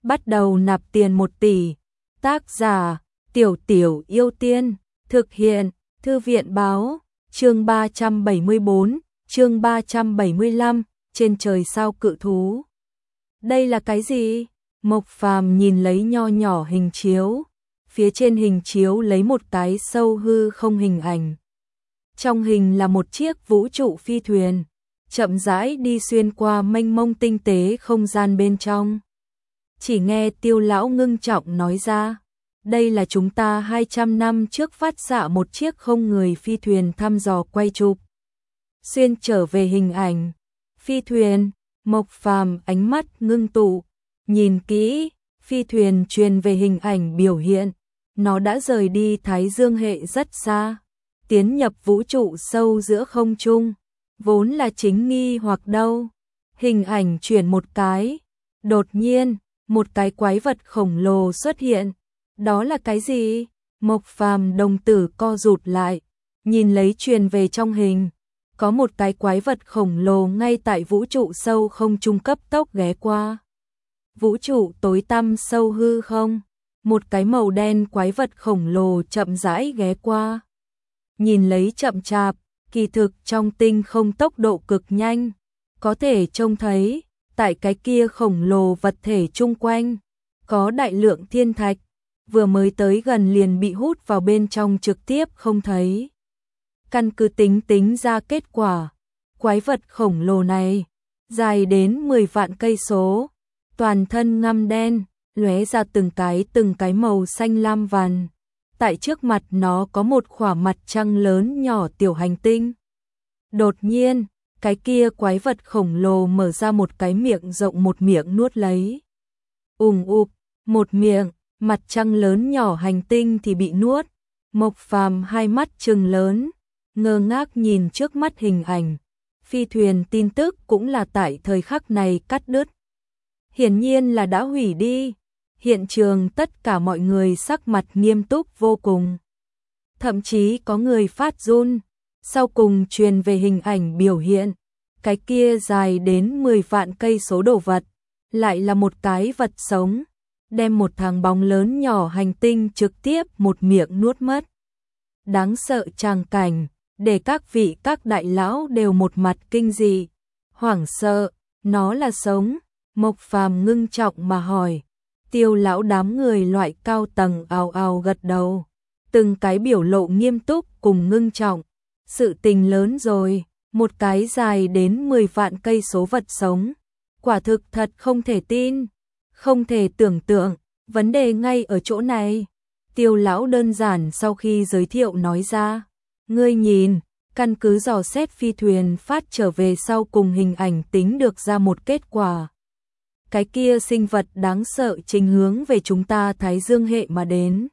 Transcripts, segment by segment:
bắt đầu nạp tiền 1 tỷ. Tác giả, Tiểu Tiểu Yêu Tiên, thực hiện, Thư viện báo, chương 374, chương 375, trên trời sao cự thú. Đây là cái gì? Mộc Phàm nhìn lấy nho nhỏ hình chiếu, phía trên hình chiếu lấy một cái sâu hư không hình ảnh. Trong hình là một chiếc vũ trụ phi thuyền, chậm rãi đi xuyên qua mênh mông tinh tế không gian bên trong. Chỉ nghe Tiêu lão ngưng trọng nói ra, đây là chúng ta 200 năm trước phát xạ một chiếc không người phi thuyền thăm dò quay chụp. Xuyên trở về hình ảnh, phi thuyền, Mộc Phàm ánh mắt ngưng tụ, nhìn kỹ, phi thuyền truyền về hình ảnh biểu hiện, nó đã rời đi Thái Dương hệ rất xa, tiến nhập vũ trụ sâu giữa không trung, vốn là chính nghi hoặc đâu. Hình ảnh chuyển một cái, đột nhiên, một cái quái vật khổng lồ xuất hiện. Đó là cái gì? Mộc Phàm đồng tử co rụt lại, nhìn lấy truyền về trong hình, có một cái quái vật khổng lồ ngay tại vũ trụ sâu không trung cấp tốc ghé qua. Vũ trụ tối tăm sâu hư không, một cái màu đen quái vật khổng lồ chậm rãi ghé qua. Nhìn lấy chậm chạp, kỳ thực trong tinh không tốc độ cực nhanh, có thể trông thấy, tại cái kia khổng lồ vật thể chung quanh, có đại lượng thiên thạch, vừa mới tới gần liền bị hút vào bên trong trực tiếp không thấy. Căn cứ tính ra kết quả, quái vật khổng lồ này, dài đến 10 vạn cây số, toàn thân ngăm đen, lóe ra từng cái màu xanh lam vàng. Tại trước mặt nó có một khỏa mặt trăng lớn nhỏ tiểu hành tinh. Đột nhiên, cái kia quái vật khổng lồ mở ra một cái miệng rộng, một miệng nuốt lấy. Một miệng, mặt trăng lớn nhỏ hành tinh thì bị nuốt. Mộc Phàm hai mắt trừng lớn, ngơ ngác nhìn trước mắt hình ảnh. Phi thuyền tin tức cũng là tại thời khắc này cắt đứt. Hiển nhiên là đã hủy đi. Hiện trường tất cả mọi người sắc mặt nghiêm túc vô cùng. Thậm chí có người phát run. Sau cùng truyền về hình ảnh biểu hiện, cái kia dài đến 10 vạn cây số đồ vật, lại là một cái vật sống, đem một thằng bóng lớn nhỏ hành tinh trực tiếp một miệng nuốt mất. Đáng sợ tràng cảnh, để các đại lão đều một mặt kinh dị, hoảng sợ, nó là sống. Mộc Phàm ngưng trọng mà hỏi. Tiêu lão đám người loại cao tầng ào ào gật đầu, từng cái biểu lộ nghiêm túc cùng ngưng trọng. Sự tình lớn rồi, một cái dài đến 10 vạn cây số vật sống, quả thực thật không thể tin, không thể tưởng tượng, vấn đề ngay ở chỗ này. Tiêu lão đơn giản sau khi giới thiệu nói ra, ngươi nhìn, căn cứ dò xét phi thuyền phát trở về sau cùng hình ảnh tính được ra một kết quả. Cái kia sinh vật đáng sợ chính hướng về chúng ta Thái Dương hệ mà đến.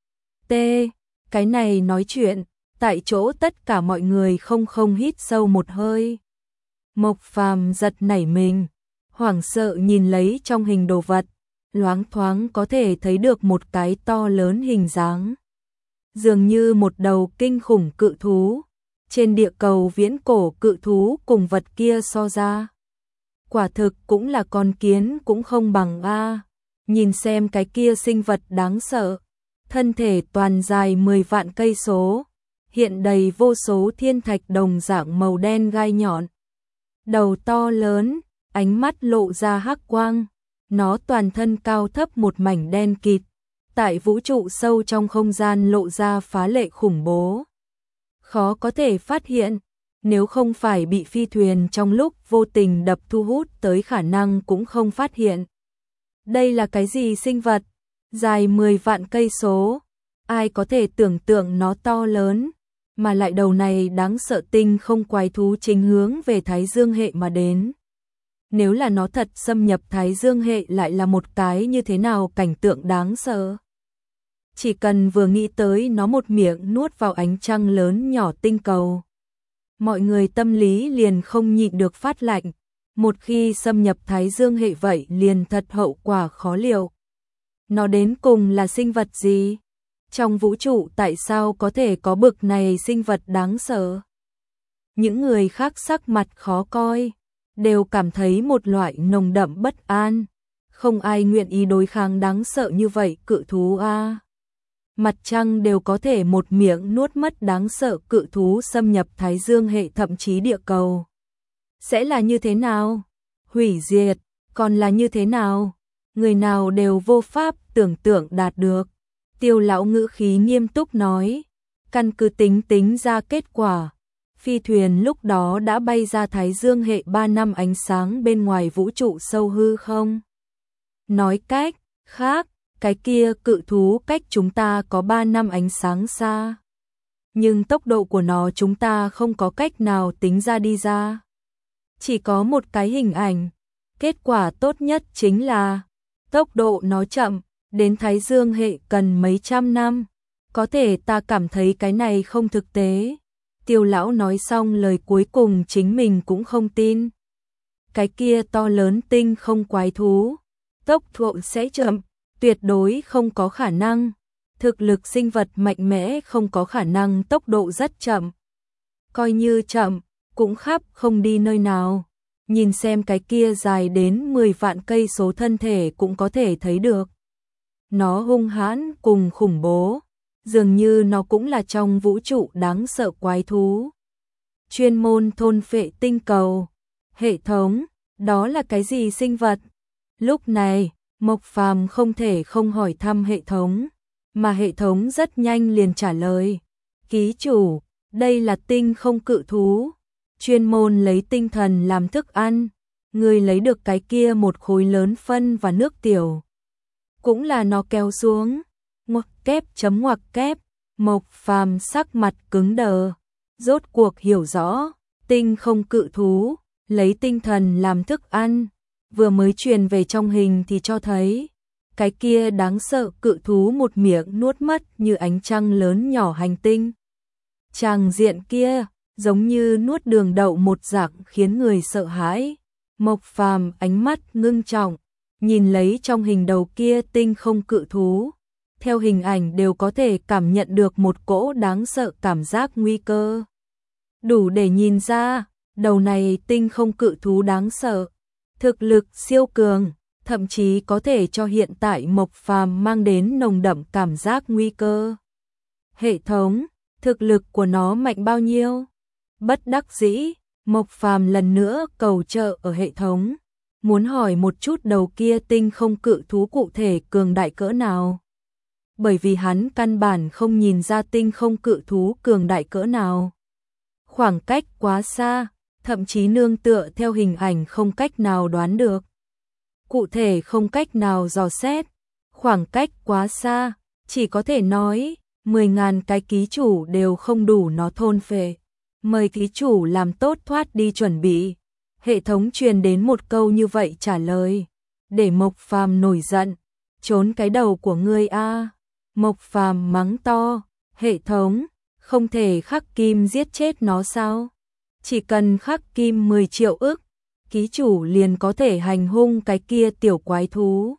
Cái này nói chuyện, tại chỗ tất cả mọi người không hít sâu một hơi. Mộc Phàm giật nảy mình, hoảng sợ nhìn lấy trong hình đồ vật, loáng thoáng có thể thấy được một cái to lớn hình dáng. Dường như một đầu kinh khủng cự thú, trên địa cầu viễn cổ cự thú cùng vật kia so ra. Quả thực cũng là con kiến cũng không bằng a. Nhìn xem cái kia sinh vật đáng sợ, thân thể toàn dài 10 vạn cây số, hiện đầy vô số thiên thạch đồng dạng màu đen gai nhọn. Đầu to lớn, ánh mắt lộ ra hắc quang, nó toàn thân cao thấp một mảnh đen kịt, tại vũ trụ sâu trong không gian lộ ra phá lệ khủng bố. Khó có thể phát hiện, nếu không phải bị phi thuyền trong lúc vô tình đập thu hút tới khả năng cũng không phát hiện. Đây là cái gì sinh vật? Dài 10 vạn cây số, ai có thể tưởng tượng nó to lớn, mà lại đầu này đáng sợ tinh không quái thú chính hướng về Thái Dương hệ mà đến. Nếu là nó thật xâm nhập Thái Dương hệ lại là một cái như thế nào cảnh tượng đáng sợ. Chỉ cần vừa nghĩ tới nó một miệng nuốt vào ánh trăng lớn nhỏ tinh cầu, mọi người tâm lý liền không nhịn được phát lạnh. Một khi xâm nhập Thái Dương hệ vậy liền thật hậu quả khó liệu. Nó đến cùng là sinh vật gì? Trong vũ trụ tại sao có thể có bực này sinh vật đáng sợ? Những người khác sắc mặt khó coi, đều cảm thấy một loại nồng đậm bất an. không ai nguyện ý đối kháng đáng sợ như vậy cự thú a. Mặt trăng đều có thể một miệng nuốt mất đáng sợ cự thú xâm nhập Thái Dương hệ thậm chí địa cầu. Sẽ là như thế nào? Hủy diệt, còn là như thế nào? Người nào đều vô pháp tưởng tượng đạt được. Tiêu lão ngữ khí nghiêm túc nói, căn cứ tính ra kết quả. Phi thuyền lúc đó đã bay ra Thái Dương hệ 3 năm ánh sáng bên ngoài vũ trụ sâu hư không? Nói cách khác, cái kia cự thú cách chúng ta có 3 năm ánh sáng xa. Nhưng tốc độ của nó chúng ta không có cách nào tính ra đi ra. Chỉ có một cái hình ảnh. Kết quả tốt nhất chính là tốc độ nó chậm, đến Thái Dương hệ cần mấy trăm năm. Có thể ta cảm thấy cái này không thực tế. Tiêu lão nói xong lời cuối cùng chính mình cũng không tin. Cái kia to lớn tinh không quái thú, tốc độ sẽ chậm, tuyệt đối không có khả năng. Thực lực sinh vật mạnh mẽ không có khả năng tốc độ rất chậm. Coi như chậm, cũng khắp không đi nơi nào. Nhìn xem cái kia dài đến 10 vạn cây số thân thể cũng có thể thấy được. Nó hung hãn cùng khủng bố, dường như nó cũng là trong vũ trụ đáng sợ quái thú. Chuyên môn thôn phệ tinh cầu. Hệ thống, đó là cái gì sinh vật? Lúc này, Mộc Phàm không thể không hỏi thăm hệ thống, mà hệ thống rất nhanh liền trả lời. Ký chủ, đây là tinh không cự thú, chuyên môn lấy tinh thần làm thức ăn. Người lấy được cái kia một khối lớn phân và nước tiểu. Cũng là nó kéo xuống. Ngoặc kép chấm ngoặc kép. Mộc Phàm sắc mặt cứng đờ. Rốt cuộc hiểu rõ, tinh không cự thú, lấy tinh thần làm thức ăn. Vừa mới truyền về trong hình thì cho thấy, cái kia đáng sợ cự thú một miệng nuốt mất như ánh trăng lớn nhỏ hành tinh. Tràng diện kia, giống như nuốt đường đậu một dạng khiến người sợ hãi. Mộc Phàm ánh mắt ngưng trọng, nhìn lấy trong hình đầu kia tinh không cự thú. Theo hình ảnh đều có thể cảm nhận được một cỗ đáng sợ cảm giác nguy cơ. Đủ để nhìn ra, đầu này tinh không cự thú đáng sợ. Thực lực siêu cường, thậm chí có thể cho hiện tại Mộc Phàm mang đến nồng đậm cảm giác nguy cơ. Hệ thống, thực lực của nó mạnh bao nhiêu? Bất đắc dĩ, Mộc Phàm lần nữa cầu trợ ở hệ thống, muốn hỏi một chút đầu kia tinh không cự thú cụ thể cường đại cỡ nào. Bởi vì hắn căn bản không nhìn ra tinh không cự thú cường đại cỡ nào. Khoảng cách quá xa, thậm chí nương tựa theo hình ảnh không cách nào đoán được. Cụ thể không cách nào dò xét, khoảng cách quá xa, chỉ có thể nói 10.000 cái ký chủ đều không đủ nó thôn phệ. Mời ký chủ làm tốt thoát đi chuẩn bị. Hệ thống truyền đến một câu như vậy trả lời, để Mộc Phàm nổi giận, trốn cái đầu của ngươi a. Mộc Phàm mắng to, hệ thống, không thể khắc kim giết chết nó sao? Chỉ cần khắc kim 10 triệu ức, ký chủ liền có thể hành hung cái kia tiểu quái thú.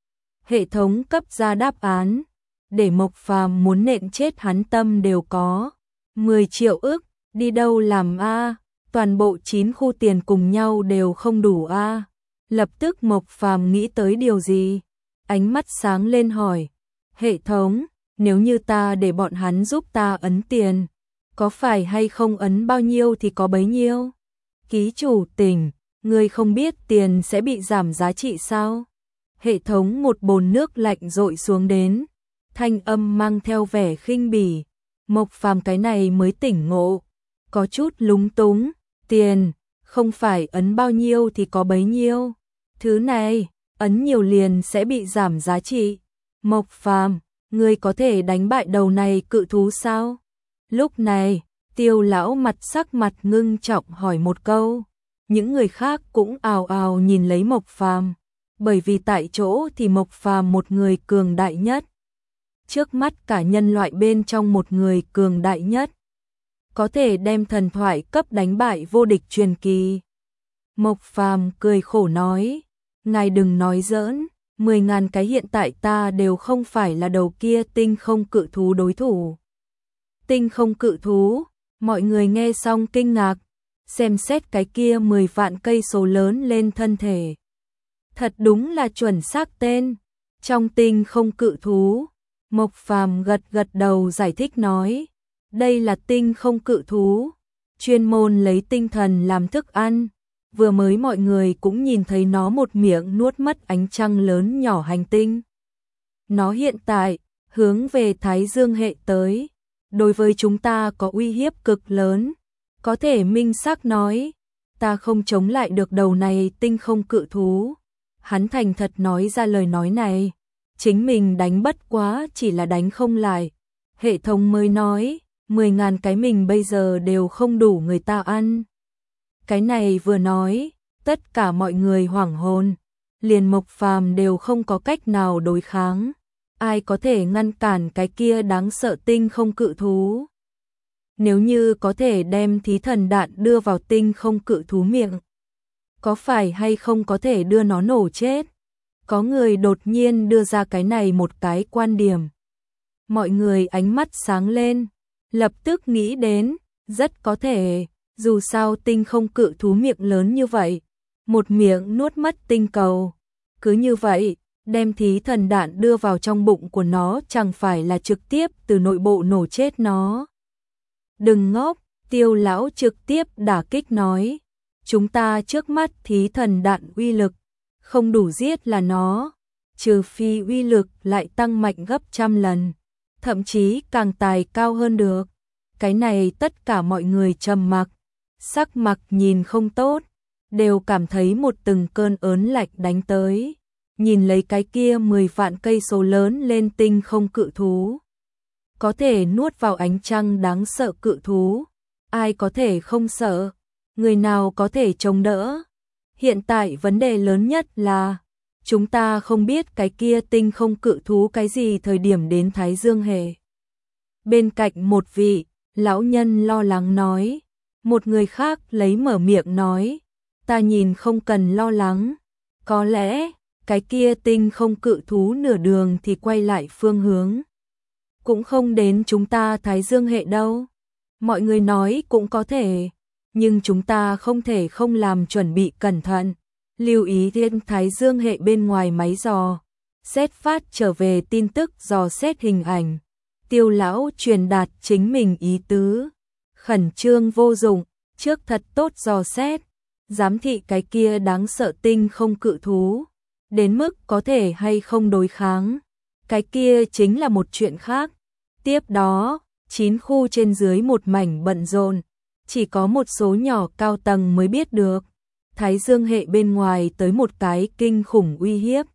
Hệ thống cấp ra đáp án, để Mộc Phàm muốn nện chết hắn tâm đều có. 10 triệu ức, đi đâu làm a? Toàn bộ 9 khu tiền cùng nhau đều không đủ a. Lập tức Mộc Phàm nghĩ tới điều gì, ánh mắt sáng lên hỏi, hệ thống, nếu như ta để bọn hắn giúp ta ấn tiền, có phải hay không ấn bao nhiêu thì có bấy nhiêu? Ký chủ tỉnh, ngươi không biết tiền sẽ bị giảm giá trị sao? Hệ thống một bồn nước lạnh dội xuống đến, thanh âm mang theo vẻ khinh bỉ. Mộc Phàm cái này mới tỉnh ngộ, có chút lúng túng, tiền, không phải ấn bao nhiêu thì có bấy nhiêu. Thứ này, ấn nhiều liền sẽ bị giảm giá trị. Mộc Phàm, ngươi có thể đánh bại đầu này cự thú sao? Lúc này, Tiêu lão sắc mặt ngưng trọng hỏi một câu. Những người khác cũng ào ào nhìn lấy Mộc Phàm, bởi vì tại chỗ thì Mộc Phàm một người cường đại nhất. Trước mắt cả nhân loại bên trong một người cường đại nhất, có thể đem thần thoại cấp đánh bại vô địch truyền kỳ. Mộc Phàm cười khổ nói, ngài đừng nói giỡn, 10.000 cái hiện tại ta đều không phải là đầu kia tinh không cự thú đối thủ. Tinh không cự thú, mọi người nghe xong kinh ngạc, xem xét cái kia 10 vạn cây số lớn lên thân thể. Thật đúng là chuẩn xác tên. Trong tinh không cự thú, Mộc Phàm gật gật đầu giải thích nói, đây là tinh không cự thú, chuyên môn lấy tinh thần làm thức ăn. Vừa mới mọi người cũng nhìn thấy nó một miệng nuốt mất ánh trăng lớn nhỏ hành tinh. Nó hiện tại hướng về Thái Dương hệ tới, đối với chúng ta có uy hiếp cực lớn. Có thể minh xác nói, ta không chống lại được đầu này tinh không cự thú. Hắn thành thật nói ra lời nói này, chính mình đánh bất quá chỉ là đánh không lại. Hệ thống mới nói, 10.000 cái mình bây giờ đều không đủ người ta ăn. Cái này vừa nói, tất cả mọi người hoảng hồn, liền Mộc Phàm đều không có cách nào đối kháng. Ai có thể ngăn cản cái kia đáng sợ tinh không cự thú? Nếu như có thể đem thí thần đạn đưa vào tinh không cự thú miệng, có phải hay không có thể đưa nó nổ chết? Có người đột nhiên đưa ra cái này một cái quan điểm. Mọi người ánh mắt sáng lên, lập tức nghĩ đến, rất có thể, dù sao tinh không cự thú miệng lớn như vậy, một miệng nuốt mất tinh cầu. Cứ như vậy, đem thí thần đạn đưa vào trong bụng của nó chẳng phải là trực tiếp từ nội bộ nổ chết nó. Đừng ngốc, Tiêu lão trực tiếp đả kích nói, chúng ta trước mắt thí thần đạn uy lực không đủ giết là nó, trừ phi uy lực lại tăng mạnh gấp trăm lần, thậm chí càng tài cao hơn được. Cái này tất cả mọi người trầm mặc, sắc mặt nhìn không tốt, đều cảm thấy một từng cơn ớn lạnh đánh tới. Nhìn lấy cái kia 10 vạn cây số lớn lên tinh không cự thú, có thể nuốt vào ánh trăng đáng sợ cự thú, ai có thể không sợ, người nào có thể chống đỡ. Hiện tại vấn đề lớn nhất là, chúng ta không biết cái kia tinh không cự thú cái gì thời điểm đến Thái Dương hệ. Bên cạnh một vị lão nhân lo lắng nói, một người khác lấy mở miệng nói, ta nhìn không cần lo lắng, có lẽ cái kia tinh không cự thú nửa đường thì quay lại phương hướng, cũng không đến chúng ta Thái Dương hệ đâu. Mọi người nói cũng có thể, nhưng chúng ta không thể không làm chuẩn bị cẩn thận, lưu ý thiên Thái Dương hệ bên ngoài máy dò xét phát trở về tin tức dò xét hình ảnh. Tiêu lão truyền đạt chính mình ý tứ, khẩn trương vô dụng, trước thật tốt dò xét, giám thị cái kia đáng sợ tinh không cự thú, đến mức có thể hay không đối kháng, cái kia chính là một chuyện khác. Tiếp đó, 9 khu trên dưới một mảnh bận rộn, chỉ có một số nhỏ cao tầng mới biết được, Thái Dương hệ bên ngoài tới một cái kinh khủng uy hiếp.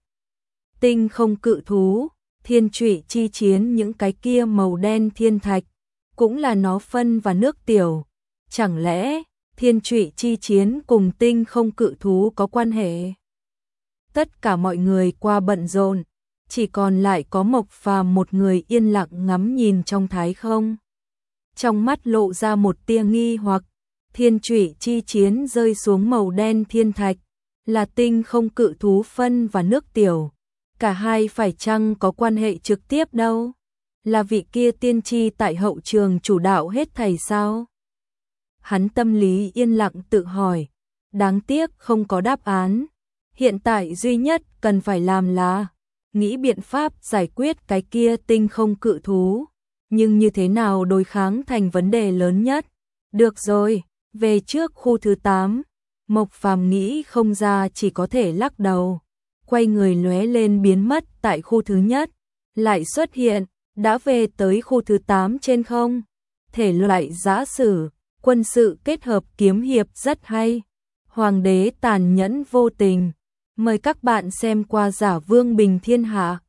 Tinh không cự thú, thiên trụy chi chiến, những cái kia màu đen thiên thạch, cũng là nó phân và nước tiểu. Chẳng lẽ thiên trụy chi chiến cùng tinh không cự thú có quan hệ? Tất cả mọi người qua bận rộn, chỉ còn lại có Mộc Phàm một người yên lặng ngắm nhìn trong thái không. Trong mắt lộ ra một tia nghi hoặc, thiên trụy chi chiến rơi xuống màu đen thiên thạch, là tinh không cự thú phân và nước tiểu. Cả hai phải chăng có quan hệ trực tiếp đâu? Là vị kia tiên tri tại hậu trường chủ đạo hết thảy sao? Hắn tâm lý yên lặng tự hỏi, đáng tiếc không có đáp án. Hiện tại duy nhất cần phải làm là nghĩ biện pháp giải quyết cái kia tinh không cự thú, nhưng như thế nào đối kháng thành vấn đề lớn nhất. Được rồi, về trước khu thứ 8, Mộc Phàm nghĩ không ra chỉ có thể lắc đầu, quay người lóe lên biến mất tại khu thứ nhất, lại xuất hiện, đã về tới khu thứ 8 trên không. Thể loại giã sử, quân sự kết hợp kiếm hiệp rất hay. Hoàng đế tàn nhẫn vô tình. Mời các bạn xem qua Giả Vương Bình Thiên Hạ.